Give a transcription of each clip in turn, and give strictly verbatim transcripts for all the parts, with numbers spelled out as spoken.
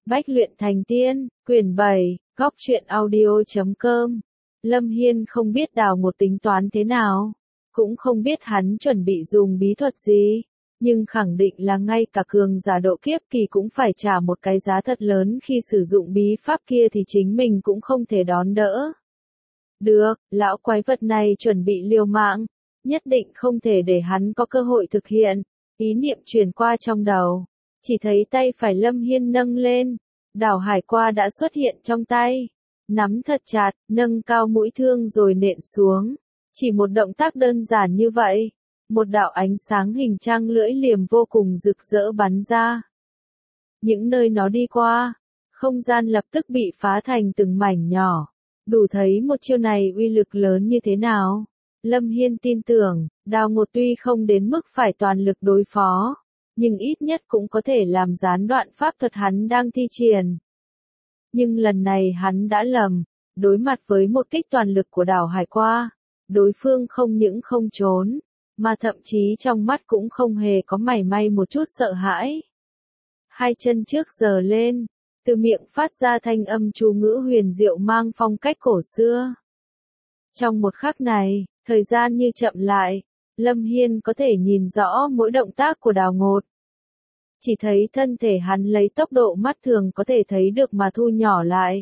Bách luyện thành tiên, quyển bảy, góc truyện audio chấm com. Lâm Hiên không biết Đào Ngột tính toán thế nào, cũng không biết hắn chuẩn bị dùng bí thuật gì, nhưng khẳng định là ngay cả cường giả độ kiếp kỳ cũng phải trả một cái giá thật lớn khi sử dụng bí pháp kia thì chính mình cũng không thể đón đỡ. Được, lão quái vật này chuẩn bị liều mạng, nhất định không thể để hắn có cơ hội thực hiện. Ý niệm truyền qua trong đầu, chỉ thấy tay phải Lâm Hiên nâng lên, đảo hải qua đã xuất hiện trong tay, nắm thật chặt, nâng cao mũi thương rồi nện xuống. Chỉ một động tác đơn giản như vậy, một đạo ánh sáng hình trăng lưỡi liềm vô cùng rực rỡ bắn ra. Những nơi nó đi qua, không gian lập tức bị phá thành từng mảnh nhỏ, đủ thấy một chiêu này uy lực lớn như thế nào. Lâm Hiên tin tưởng, Đào Ngột tuy không đến mức phải toàn lực đối phó, nhưng ít nhất cũng có thể làm gián đoạn pháp thuật hắn đang thi triển. Nhưng lần này hắn đã lầm, đối mặt với một kích toàn lực của đảo hải qua, đối phương không những không trốn, mà thậm chí trong mắt cũng không hề có mảy may một chút sợ hãi. Hai chân trước giơ lên, từ miệng phát ra thanh âm chú ngữ huyền diệu mang phong cách cổ xưa. Trong một khắc này, thời gian như chậm lại, Lâm Hiên có thể nhìn rõ mỗi động tác của Đào Ngột. Chỉ thấy thân thể hắn lấy tốc độ mắt thường có thể thấy được mà thu nhỏ lại.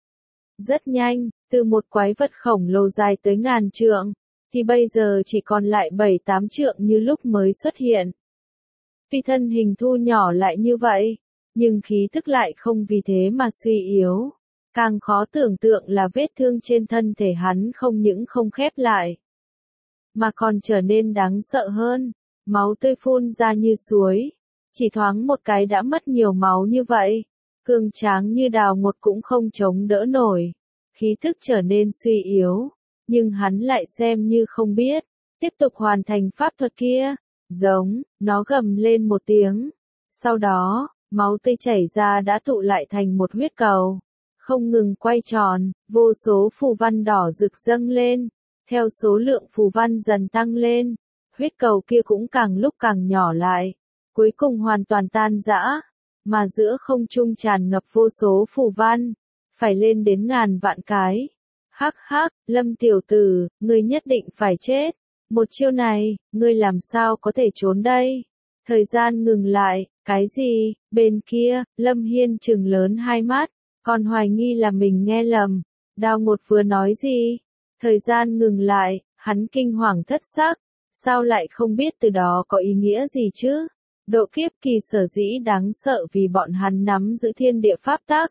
Rất nhanh, từ một quái vật khổng lồ dài tới ngàn trượng, thì bây giờ chỉ còn lại bảy tám trượng như lúc mới xuất hiện. Tuy thân hình thu nhỏ lại như vậy, nhưng khí thức lại không vì thế mà suy yếu. Càng khó tưởng tượng là vết thương trên thân thể hắn không những không khép lại, mà còn trở nên đáng sợ hơn, máu tươi phun ra như suối. Chỉ thoáng một cái đã mất nhiều máu như vậy, cường tráng như Đào Ngột cũng không chống đỡ nổi, khí thức trở nên suy yếu, nhưng hắn lại xem như không biết, tiếp tục hoàn thành pháp thuật kia. Giống, nó gầm lên một tiếng, sau đó, máu tươi chảy ra đã tụ lại thành một huyết cầu, không ngừng quay tròn, vô số phù văn đỏ rực dâng lên, theo số lượng phù văn dần tăng lên, huyết cầu kia cũng càng lúc càng nhỏ lại, cuối cùng hoàn toàn tan rã, mà giữa không trung tràn ngập vô số phù văn, phải lên đến ngàn vạn cái. Hắc hắc, Lâm tiểu tử, ngươi nhất định phải chết, một chiêu này, ngươi làm sao có thể trốn đây? Thời gian ngừng lại, cái gì? Bên kia, Lâm Hiên trừng lớn hai mắt, còn hoài nghi là mình nghe lầm. Đào Ngột vừa nói gì? Thời gian ngừng lại, hắn kinh hoàng thất sắc, sao lại không biết từ đó có ý nghĩa gì chứ? Độ kiếp kỳ sở dĩ đáng sợ vì bọn hắn nắm giữ thiên địa pháp tắc.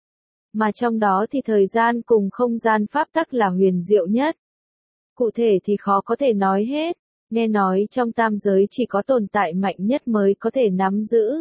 Mà trong đó thì thời gian cùng không gian pháp tắc là huyền diệu nhất. Cụ thể thì khó có thể nói hết, nghe nói trong tam giới chỉ có tồn tại mạnh nhất mới có thể nắm giữ.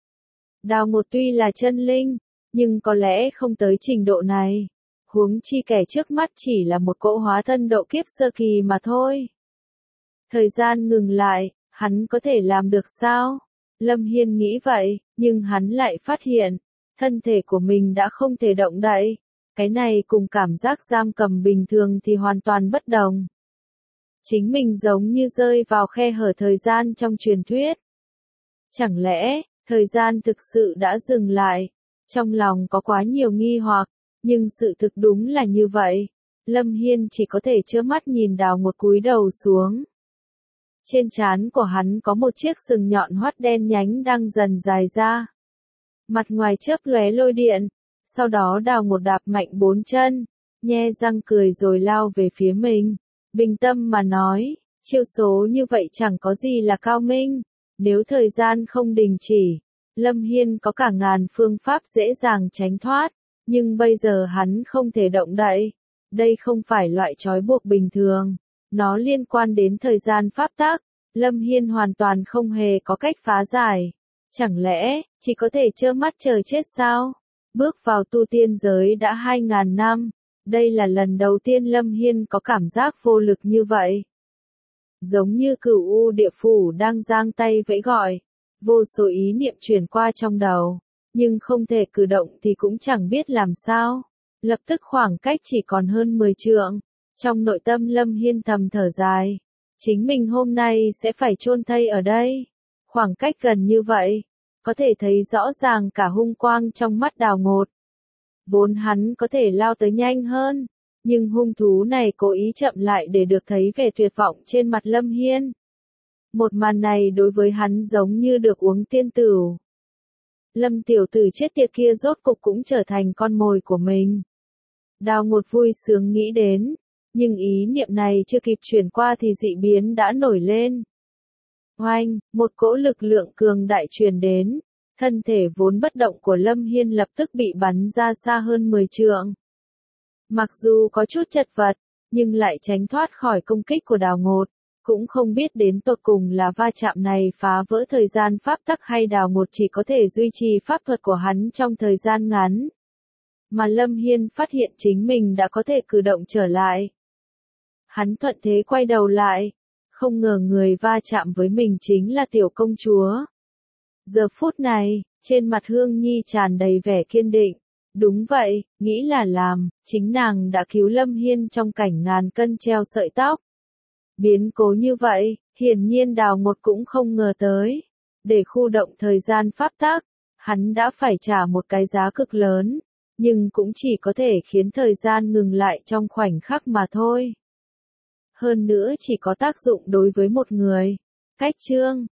Đào Ngột tuy là chân linh, nhưng có lẽ không tới trình độ này. Huống chi kẻ trước mắt chỉ là một cỗ hóa thân độ kiếp sơ kỳ mà thôi. Thời gian ngừng lại, hắn có thể làm được sao? Lâm Hiên nghĩ vậy, nhưng hắn lại phát hiện, thân thể của mình đã không thể động đậy. Cái này cùng cảm giác giam cầm bình thường thì hoàn toàn bất đồng. Chính mình giống như rơi vào khe hở thời gian trong truyền thuyết. Chẳng lẽ, thời gian thực sự đã dừng lại? Trong lòng có quá nhiều nghi hoặc, nhưng sự thực đúng là như vậy. Lâm Hiên chỉ có thể trơ mắt nhìn Đào Ngột cúi đầu xuống. Trên trán của hắn có một chiếc sừng nhọn hoắt đen nhánh đang dần dài ra. Mặt ngoài chớp lóe lôi điện, sau đó Đào Ngột đạp mạnh bốn chân, nhe răng cười rồi lao về phía mình. Bình tâm mà nói, chiêu số như vậy chẳng có gì là cao minh. Nếu thời gian không đình chỉ, Lâm Hiên có cả ngàn phương pháp dễ dàng tránh thoát, nhưng bây giờ hắn không thể động đậy. Đây không phải loại trói buộc bình thường, nó liên quan đến thời gian pháp tắc. Lâm Hiên hoàn toàn không hề có cách phá giải. Chẳng lẽ, chỉ có thể trơ mắt chờ chết sao? Bước vào tu tiên giới đã hai ngàn năm, đây là lần đầu tiên Lâm Hiên có cảm giác vô lực như vậy. Giống như Cửu U Địa Phủ đang giang tay vẫy gọi, vô số ý niệm truyền qua trong đầu, nhưng không thể cử động thì cũng chẳng biết làm sao. Lập tức khoảng cách chỉ còn hơn mười trượng, trong nội tâm Lâm Hiên thầm thở dài. Chính mình hôm nay sẽ phải chôn thây ở đây. Khoảng cách gần như vậy, có thể thấy rõ ràng cả hung quang trong mắt Đào Ngột. Vốn hắn có thể lao tới nhanh hơn, nhưng hung thú này cố ý chậm lại để được thấy vẻ tuyệt vọng trên mặt Lâm Hiên. Một màn này đối với hắn giống như được uống tiên tửu. Lâm tiểu tử chết tiệt kia rốt cục cũng trở thành con mồi của mình. Đào Ngột vui sướng nghĩ đến, nhưng ý niệm này chưa kịp chuyển qua thì dị biến đã nổi lên. Oanh, một cỗ lực lượng cường đại truyền đến, thân thể vốn bất động của Lâm Hiên lập tức bị bắn ra xa hơn mười trượng. Mặc dù có chút chật vật, nhưng lại tránh thoát khỏi công kích của Đào Ngột, cũng không biết đến tột cùng là va chạm này phá vỡ thời gian pháp tắc hay Đào Ngột chỉ có thể duy trì pháp thuật của hắn trong thời gian ngắn. Mà Lâm Hiên phát hiện chính mình đã có thể cử động trở lại. Hắn thuận thế quay đầu lại, không ngờ người va chạm với mình chính là tiểu công chúa. Giờ phút này, trên mặt Hương Nhi tràn đầy vẻ kiên định. Đúng vậy, nghĩ là làm, chính nàng đã cứu Lâm Hiên trong cảnh ngàn cân treo sợi tóc. Biến cố như vậy, hiển nhiên Đào Ngột cũng không ngờ tới. Để khu động thời gian pháp tắc, hắn đã phải trả một cái giá cực lớn, nhưng cũng chỉ có thể khiến thời gian ngừng lại trong khoảnh khắc mà thôi. Hơn nữa chỉ có tác dụng đối với một người. Cách chương